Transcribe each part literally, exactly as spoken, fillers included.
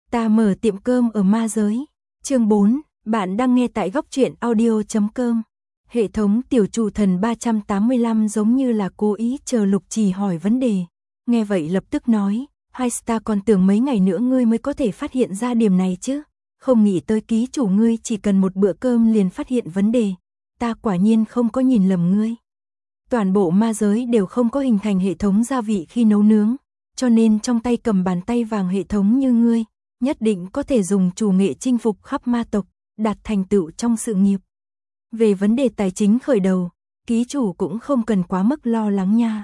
Ta mở tiệm cơm ở ma giới. Chương bốn, bạn đang nghe tại góc truyện audio chấm com. Hệ thống tiểu chủ thần ba trăm tám mươi lăm giống như là cố ý chờ Lục Trì hỏi vấn đề. Nghe vậy lập tức nói, hai ta còn tưởng mấy ngày nữa ngươi mới có thể phát hiện ra điểm này chứ. Không nghĩ tới ký chủ ngươi chỉ cần một bữa cơm liền phát hiện vấn đề. Ta quả nhiên không có nhìn lầm ngươi. Toàn bộ ma giới đều không có hình thành hệ thống gia vị khi nấu nướng, cho nên trong tay cầm bàn tay vàng hệ thống như ngươi, nhất định có thể dùng chủ nghệ chinh phục khắp ma tộc, đạt thành tựu trong sự nghiệp. Về vấn đề tài chính khởi đầu, ký chủ cũng không cần quá mức lo lắng nha.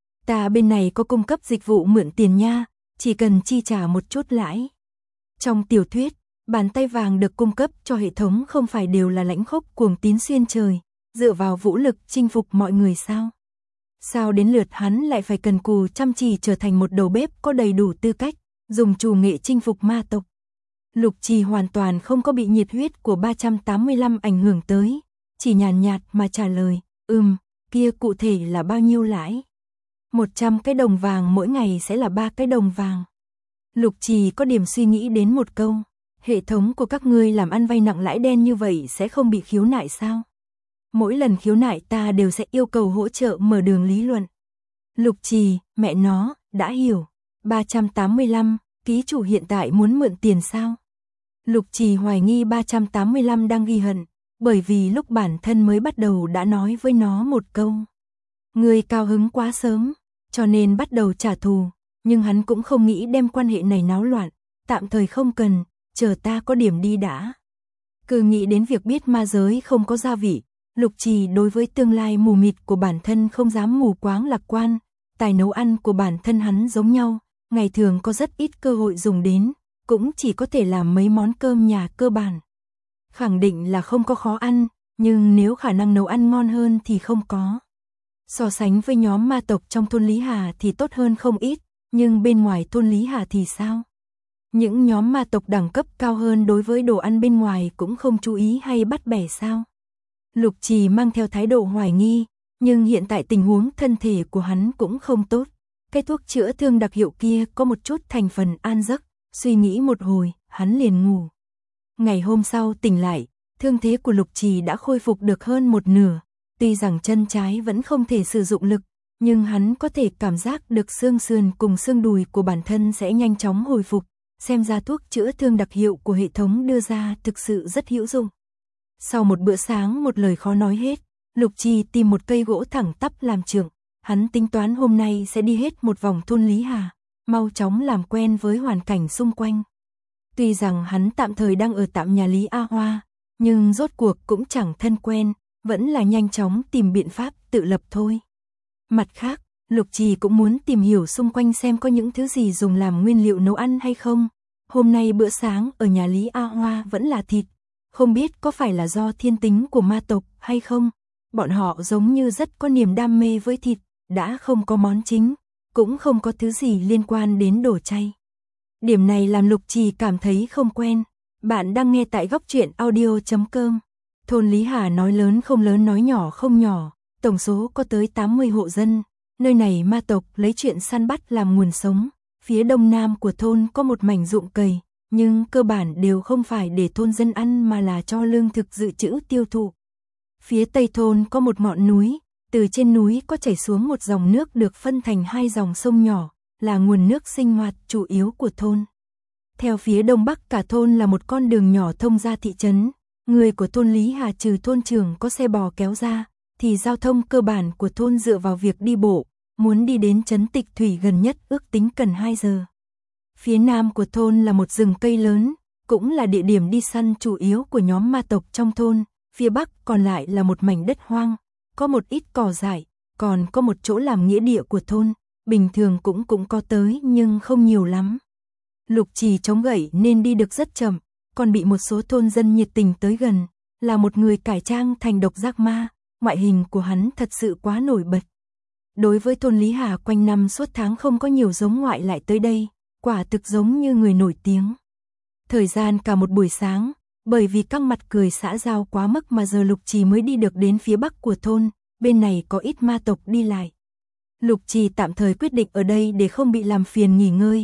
Ta bên này có cung cấp dịch vụ mượn tiền nha, chỉ cần chi trả một chút lãi. Trong tiểu thuyết, bàn tay vàng được cung cấp cho hệ thống không phải đều là lãnh khốc cuồng tín xuyên trời, dựa vào vũ lực chinh phục mọi người sao? Sao đến lượt hắn lại phải cần cù chăm chỉ trở thành một đầu bếp có đầy đủ tư cách, dùng chủ nghệ chinh phục ma tộc? Lục Trì hoàn toàn không có bị nhiệt huyết của ba trăm tám mươi lăm ảnh hưởng tới, chỉ nhàn nhạt mà trả lời, ừm, kia cụ thể là bao nhiêu lãi? một trăm cái đồng vàng mỗi ngày sẽ là ba cái đồng vàng. Lục Trì có điểm suy nghĩ đến một câu, hệ thống của các ngươi làm ăn vay nặng lãi đen như vậy sẽ không bị khiếu nại sao? Mỗi lần khiếu nại ta đều sẽ yêu cầu hỗ trợ mở đường lý luận. Lục Trì, mẹ nó, đã hiểu. ba trăm tám mươi lăm, ký chủ hiện tại muốn mượn tiền sao? Lục Trì hoài nghi ba trăm tám mươi lăm đang ghi hận, bởi vì lúc bản thân mới bắt đầu đã nói với nó một câu. Người cao hứng quá sớm, cho nên bắt đầu trả thù, nhưng hắn cũng không nghĩ đem quan hệ này náo loạn, tạm thời không cần, chờ ta có điểm đi đã. Cứ nghĩ đến việc biết ma giới không có gia vị, Lục Trì đối với tương lai mù mịt của bản thân không dám mù quáng lạc quan, tài nấu ăn của bản thân hắn giống nhau, ngày thường có rất ít cơ hội dùng đến, cũng chỉ có thể làm mấy món cơm nhà cơ bản. Khẳng định là không có khó ăn, nhưng nếu khả năng nấu ăn ngon hơn thì không có. So sánh với nhóm ma tộc trong thôn Lý Hà thì tốt hơn không ít, nhưng bên ngoài thôn Lý Hà thì sao? Những nhóm ma tộc đẳng cấp cao hơn đối với đồ ăn bên ngoài cũng không chú ý hay bắt bẻ sao? Lục Trì mang theo thái độ hoài nghi, nhưng hiện tại tình huống thân thể của hắn cũng không tốt. Cái thuốc chữa thương đặc hiệu kia có một chút thành phần an giấc, suy nghĩ một hồi, hắn liền ngủ. Ngày hôm sau tỉnh lại, thương thế của Lục Trì đã khôi phục được hơn một nửa, tuy rằng chân trái vẫn không thể sử dụng lực, nhưng hắn có thể cảm giác được xương sườn cùng xương đùi của bản thân sẽ nhanh chóng hồi phục, xem ra thuốc chữa thương đặc hiệu của hệ thống đưa ra thực sự rất hữu dụng. Sau một bữa sáng một lời khó nói hết, Lục Trì tìm một cây gỗ thẳng tắp làm trượng, hắn tính toán hôm nay sẽ đi hết một vòng thôn Lý Hà, mau chóng làm quen với hoàn cảnh xung quanh. Tuy rằng hắn tạm thời đang ở tạm nhà Lý A Hoa, nhưng rốt cuộc cũng chẳng thân quen, vẫn là nhanh chóng tìm biện pháp tự lập thôi. Mặt khác, Lục Trì cũng muốn tìm hiểu xung quanh xem có những thứ gì dùng làm nguyên liệu nấu ăn hay không. Hôm nay bữa sáng ở nhà Lý A Hoa vẫn là thịt, không biết có phải là do thiên tính của ma tộc hay không. Bọn họ giống như rất có niềm đam mê với thịt, đã không có món chính, cũng không có thứ gì liên quan đến đồ chay. Điểm này làm Lục Trì cảm thấy không quen. Bạn đang nghe tại góc truyện audio chấm com. Thôn Lý Hà nói lớn không lớn nói nhỏ không nhỏ, tổng số có tới tám mươi hộ dân. Nơi này ma tộc lấy chuyện săn bắt làm nguồn sống. Phía đông nam của thôn có một mảnh ruộng cày, nhưng cơ bản đều không phải để thôn dân ăn mà là cho lương thực dự trữ tiêu thụ. Phía tây thôn có một ngọn núi, từ trên núi có chảy xuống một dòng nước được phân thành hai dòng sông nhỏ, là nguồn nước sinh hoạt chủ yếu của thôn. Theo phía đông bắc cả thôn là một con đường nhỏ thông ra thị trấn, người của thôn Lý Hà trừ thôn trưởng có xe bò kéo ra, thì giao thông cơ bản của thôn dựa vào việc đi bộ, muốn đi đến trấn Tịch Thủy gần nhất ước tính cần hai giờ. Phía nam của thôn là một rừng cây lớn, cũng là địa điểm đi săn chủ yếu của nhóm ma tộc trong thôn, phía bắc còn lại là một mảnh đất hoang, có một ít cỏ dại, còn có một chỗ làm nghĩa địa của thôn, bình thường cũng cũng có tới nhưng không nhiều lắm. Lục Trì chống gậy nên đi được rất chậm, còn bị một số thôn dân nhiệt tình tới gần, là một người cải trang thành độc giác ma, ngoại hình của hắn thật sự quá nổi bật. Đối với thôn Lý Hà quanh năm suốt tháng không có nhiều giống ngoại lại tới đây, quả thực giống như người nổi tiếng. Thời gian cả một buổi sáng, bởi vì căng mặt cười xã giao quá mức mà giờ Lục Trì mới đi được đến phía bắc của thôn, bên này có ít ma tộc đi lại. Lục Trì tạm thời quyết định ở đây để không bị làm phiền nghỉ ngơi,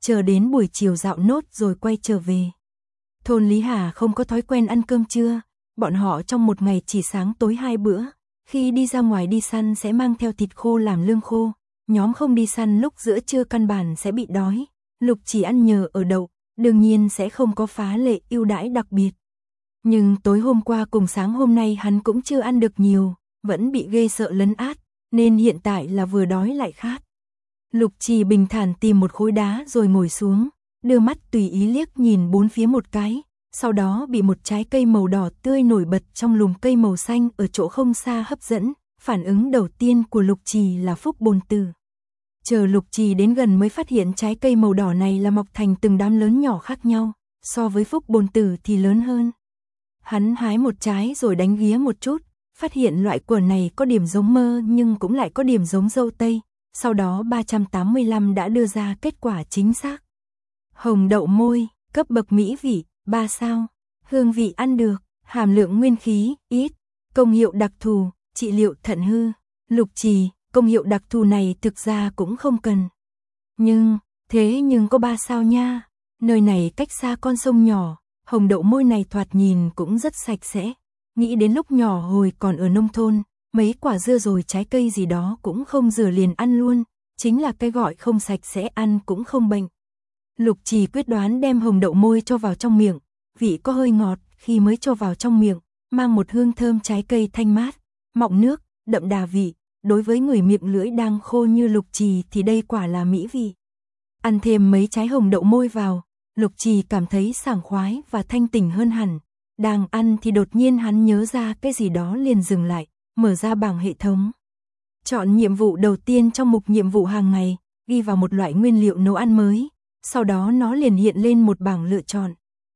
chờ đến buổi chiều dạo nốt rồi quay trở về. Thôn Lý Hà không có thói quen ăn cơm trưa, bọn họ trong một ngày chỉ sáng tối hai bữa, khi đi ra ngoài đi săn sẽ mang theo thịt khô làm lương khô, nhóm không đi săn lúc giữa trưa căn bản sẽ bị đói, Lục Chỉ ăn nhờ ở đậu, đương nhiên sẽ không có phá lệ ưu đãi đặc biệt. Nhưng tối hôm qua cùng sáng hôm nay hắn cũng chưa ăn được nhiều, vẫn bị ghê sợ lấn át, nên hiện tại là vừa đói lại khát. Lục Trì bình thản tìm một khối đá rồi ngồi xuống, đưa mắt tùy ý liếc nhìn bốn phía một cái, sau đó bị một trái cây màu đỏ tươi nổi bật trong lùm cây màu xanh ở chỗ không xa hấp dẫn, phản ứng đầu tiên của Lục Trì là phúc bồn tử. Chờ Lục Trì đến gần mới phát hiện trái cây màu đỏ này là mọc thành từng đám lớn nhỏ khác nhau, so với phúc bồn tử thì lớn hơn. Hắn hái một trái rồi đánh ghía một chút, phát hiện loại quả này có điểm giống mơ nhưng cũng lại có điểm giống dâu tây, sau đó ba trăm tám mươi lăm đã đưa ra kết quả chính xác. Hồng đậu môi, cấp bậc mỹ vị, ba sao, hương vị ăn được, hàm lượng nguyên khí, ít, công hiệu đặc thù, trị liệu thận hư. Lục Trì, công hiệu đặc thù này thực ra cũng không cần. Nhưng, thế nhưng có ba sao nha, nơi này cách xa con sông nhỏ, hồng đậu môi này thoạt nhìn cũng rất sạch sẽ. Nghĩ đến lúc nhỏ hồi còn ở nông thôn, mấy quả dưa rồi trái cây gì đó cũng không rửa liền ăn luôn, chính là cái gọi không sạch sẽ ăn cũng không bệnh. Lục Trì quyết đoán đem hồng đậu môi cho vào trong miệng, vị có hơi ngọt khi mới cho vào trong miệng, mang một hương thơm trái cây thanh mát, mọng nước, đậm đà vị, đối với người miệng lưỡi đang khô như Lục Trì thì đây quả là mỹ vị. Ăn thêm mấy trái hồng đậu môi vào, Lục Trì cảm thấy sảng khoái và thanh tỉnh hơn hẳn. Đang ăn thì đột nhiên hắn nhớ ra cái gì đó liền dừng lại, mở ra bảng hệ thống. Chọn nhiệm vụ đầu tiên trong mục nhiệm vụ hàng ngày, ghi vào một loại nguyên liệu nấu ăn mới, sau đó nó liền hiện lên một bảng lựa chọn.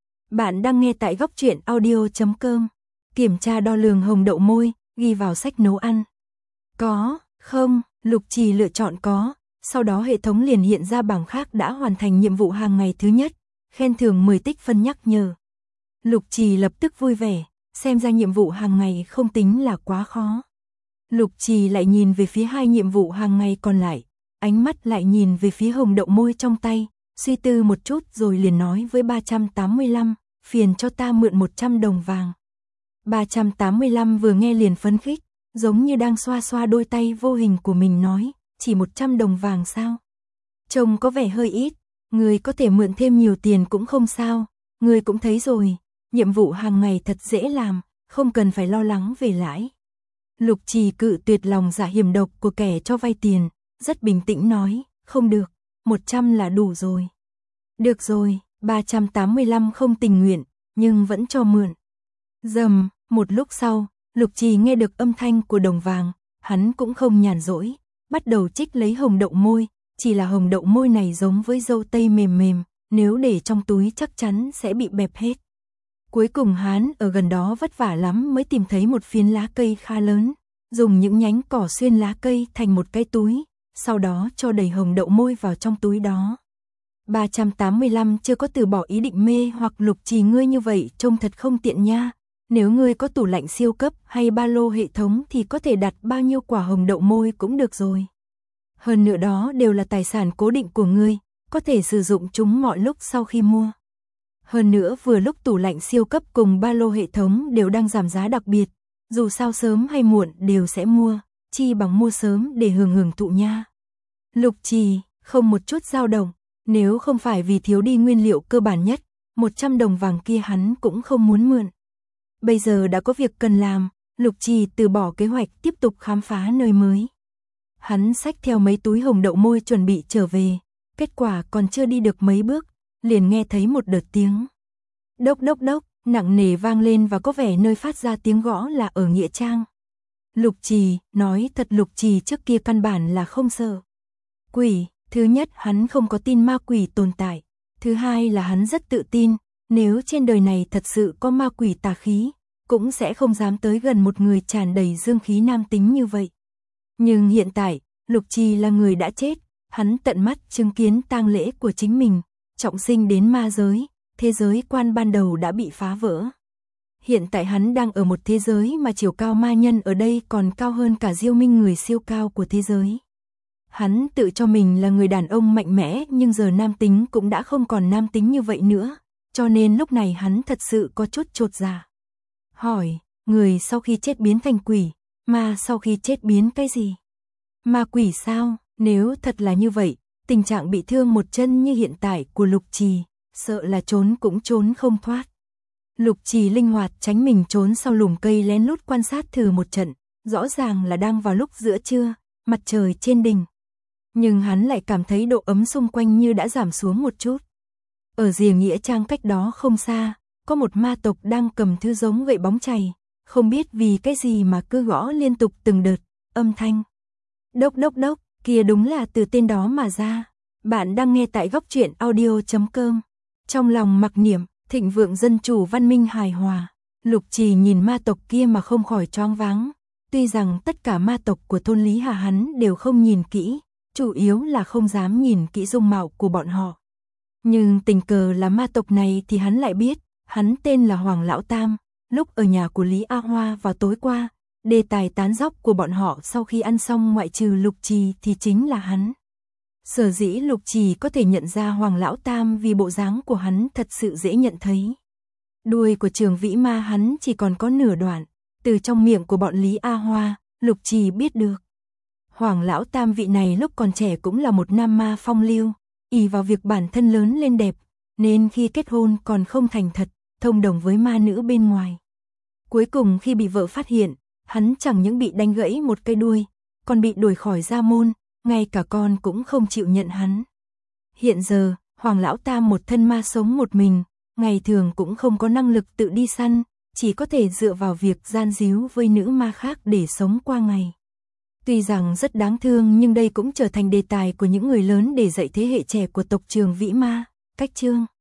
Bạn đang nghe tại góc truyện audio chấm com. Kiểm tra đo lường hồng đậu môi, ghi vào sách nấu ăn. Có, không, Lục Trì lựa chọn có, sau đó hệ thống liền hiện ra bảng khác đã hoàn thành nhiệm vụ hàng ngày thứ nhất, khen thưởng mười tích phân nhắc nhở. Lục Trì lập tức vui vẻ, xem ra nhiệm vụ hàng ngày không tính là quá khó. Lục Trì lại nhìn về phía hai nhiệm vụ hàng ngày còn lại, ánh mắt lại nhìn về phía hồng đậu môi trong tay, suy tư một chút rồi liền nói với ba trăm tám mươi lăm, phiền cho ta mượn một trăm đồng vàng. ba trăm tám mươi lăm vừa nghe liền phấn khích, giống như đang xoa xoa đôi tay vô hình của mình nói, chỉ một trăm đồng vàng sao? Trông có vẻ hơi ít, người có thể mượn thêm nhiều tiền cũng không sao, người cũng thấy rồi. Nhiệm vụ hàng ngày thật dễ làm, không cần phải lo lắng về lãi. Lục Trì cự tuyệt lòng dạ hiểm độc của kẻ cho vay tiền, rất bình tĩnh nói, không được, một trăm là đủ rồi. Được rồi, ba trăm tám mươi lăm không tình nguyện, nhưng vẫn cho mượn. Dầm, một lúc sau, Lục Trì nghe được âm thanh của đồng vàng, hắn cũng không nhàn rỗi, bắt đầu trích lấy hồng đậu môi, chỉ là hồng đậu môi này giống với dâu tây mềm mềm, nếu để trong túi chắc chắn sẽ bị bẹp hết. Cuối cùng hắn ở gần đó vất vả lắm mới tìm thấy một phiến lá cây khá lớn, dùng những nhánh cỏ xuyên lá cây thành một cái túi, sau đó cho đầy hồng đậu môi vào trong túi đó. ba trăm tám mươi lăm chưa có từ bỏ ý định mê hoặc Lục Trì ngươi như vậy trông thật không tiện nha, nếu ngươi có tủ lạnh siêu cấp hay ba lô hệ thống thì có thể đặt bao nhiêu quả hồng đậu môi cũng được rồi. Hơn nữa đó đều là tài sản cố định của ngươi, có thể sử dụng chúng mọi lúc sau khi mua. Hơn nữa vừa lúc tủ lạnh siêu cấp cùng ba lô hệ thống đều đang giảm giá đặc biệt, dù sao sớm hay muộn đều sẽ mua, chi bằng mua sớm để hưởng hưởng thụ nha. Lục Trì, không một chút dao động, nếu không phải vì thiếu đi nguyên liệu cơ bản nhất, một trăm đồng vàng kia hắn cũng không muốn mượn. Bây giờ đã có việc cần làm, Lục Trì từ bỏ kế hoạch tiếp tục khám phá nơi mới. Hắn xách theo mấy túi hồng đậu môi chuẩn bị trở về, kết quả còn chưa đi được mấy bước, liền nghe thấy một đợt tiếng đốc đốc đốc nặng nề vang lên và có vẻ nơi phát ra tiếng gõ là ở nghĩa trang. Lục Trì, nói thật Lục Trì trước kia căn bản là không sợ quỷ, thứ nhất hắn không có tin ma quỷ tồn tại, thứ hai là hắn rất tự tin, nếu trên đời này thật sự có ma quỷ tà khí, cũng sẽ không dám tới gần một người tràn đầy dương khí nam tính như vậy. Nhưng hiện tại, Lục Trì là người đã chết, hắn tận mắt chứng kiến tang lễ của chính mình, trọng sinh đến ma giới, thế giới quan ban đầu đã bị phá vỡ. Hiện tại hắn đang ở một thế giới mà chiều cao ma nhân ở đây còn cao hơn cả Diêu Minh người siêu cao của thế giới. Hắn tự cho mình là người đàn ông mạnh mẽ, nhưng giờ nam tính cũng đã không còn nam tính như vậy nữa, cho nên lúc này hắn thật sự có chút chột dạ. Hỏi, người sau khi chết biến thành quỷ, ma sau khi chết biến cái gì? Ma quỷ sao? Nếu thật là như vậy, tình trạng bị thương một chân như hiện tại của Lục Trì, sợ là trốn cũng trốn không thoát. Lục Trì linh hoạt tránh mình trốn sau lùm cây lén lút quan sát thử một trận, rõ ràng là đang vào lúc giữa trưa, mặt trời trên đỉnh. Nhưng hắn lại cảm thấy độ ấm xung quanh như đã giảm xuống một chút. Ở rìa nghĩa trang cách đó không xa, có một ma tộc đang cầm thứ giống gậy bóng chày, không biết vì cái gì mà cứ gõ liên tục từng đợt, âm thanh. Đốc đốc đốc, kia đúng là từ tên đó mà ra. Bạn đang nghe tại góc truyện audio chấm com. Trong lòng mặc niệm, thịnh vượng dân chủ văn minh hài hòa, Lục Trì nhìn ma tộc kia mà không khỏi choáng váng. Tuy rằng tất cả ma tộc của thôn Lý Hà hắn đều không nhìn kỹ, chủ yếu là không dám nhìn kỹ dung mạo của bọn họ. Nhưng tình cờ là ma tộc này thì hắn lại biết, hắn tên là Hoàng Lão Tam, lúc ở nhà của Lý A Hoa vào tối qua, đề tài tán dóc của bọn họ sau khi ăn xong ngoại trừ Lục Trì thì chính là hắn. Sở dĩ Lục Trì có thể nhận ra Hoàng Lão Tam vì bộ dáng của hắn thật sự dễ nhận thấy. Đuôi của Trường Vĩ Ma hắn chỉ còn có nửa đoạn, từ trong miệng của bọn Lý A Hoa, Lục Trì biết được. Hoàng Lão Tam vị này lúc còn trẻ cũng là một nam ma phong lưu, ỷ vào việc bản thân lớn lên đẹp, nên khi kết hôn còn không thành thật, thông đồng với ma nữ bên ngoài. Cuối cùng khi bị vợ phát hiện, hắn chẳng những bị đánh gãy một cây đuôi, còn bị đuổi khỏi gia môn, ngay cả con cũng không chịu nhận hắn. Hiện giờ, Hoàng Lão Tam một thân ma sống một mình, ngày thường cũng không có năng lực tự đi săn, chỉ có thể dựa vào việc gian díu với nữ ma khác để sống qua ngày. Tuy rằng rất đáng thương nhưng đây cũng trở thành đề tài của những người lớn để dạy thế hệ trẻ của tộc Trường Vĩ Ma. Cách chương